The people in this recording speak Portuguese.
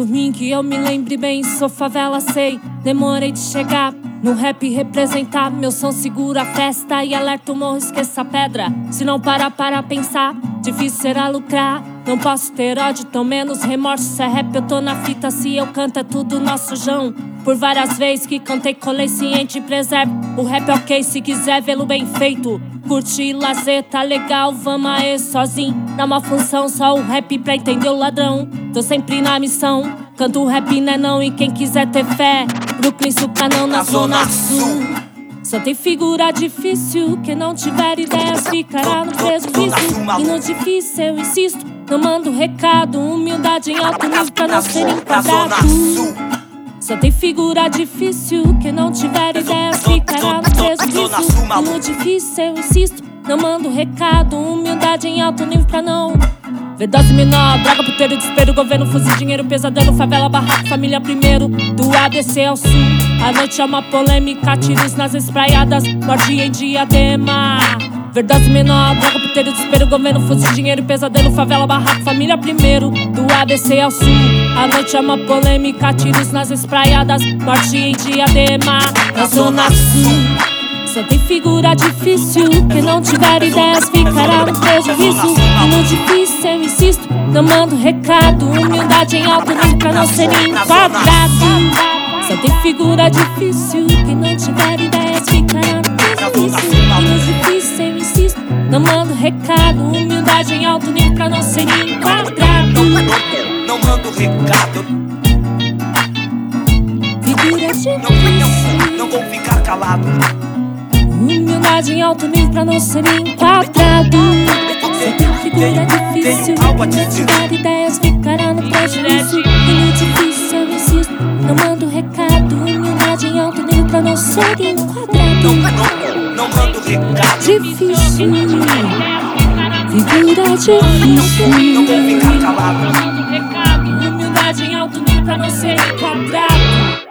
Por mim que eu me lembre bem, sou favela, sei. Demorei de chegar, no rap representar. Meu som segura a festa e alerta o morro, esqueça a pedra. Se não parar para pensar, difícil será lucrar. Não posso ter ódio, tão menos remorso. Se é rap eu tô na fita, se eu canto é tudo nosso jão. Por várias vezes que cantei, colei ciente e preservo. O rap é ok, se quiser vê-lo bem feito. Curtir lazer, tá legal, vamos aí sozinho. Dá uma função, só o rap pra entender o ladrão. Tô sempre na missão, canto rap né não. E quem quiser ter fé, Brooklyn, Sucanão na Zona Sul. Só tem figura difícil, quem não tiver ideias ficará no prejuízo. E no difícil eu insisto, não mando recado. Humildade em alto nível pra não ser enquadrado. Só tem figura difícil, quem não tiver ideias ficará no prejuízo. E no difícil eu insisto, não mando recado. Humildade em alto nível pra não V12 menor, droga, puteiro, desespero, governo, fuzil, dinheiro, pesadelo, favela, barraco, família primeiro, do ABC ao sul. A noite é uma polêmica, tiros nas espraiadas, morte em Diadema. V12 menor, droga, puteiro, desespero, governo, fuzil, dinheiro, pesadelo, favela, barraco, família primeiro, do ABC ao sul. A noite é uma polêmica, tiros nas espraiadas, morte em Diadema, na Zona Sul. Só tem figura difícil, quem não tiver ideias ficará no prejuízo. E no difícil eu insisto, não mando recado. Humildade em alto nível pra não ser enquadrado. Só tem figura difícil, quem não tiver ideias ficará no prejuízo. E no difícil eu insisto, não mando recado. Humildade em alto nível pra não ser enquadrado. Não mando recado. Figura difícil, não vou ficar calado. Humildade em alto nível pra não ser enquadrado. Só tem figura difícil, quem não tiver ideias ficará no prejuízo. E no difícil eu insisto, não mando recado. Humildade em alto nível pra não ser enquadrado. Não mando recado. Difícil, figura difícil, não vou ficar calado. Humildade em alto nível pra não ser enquadrado.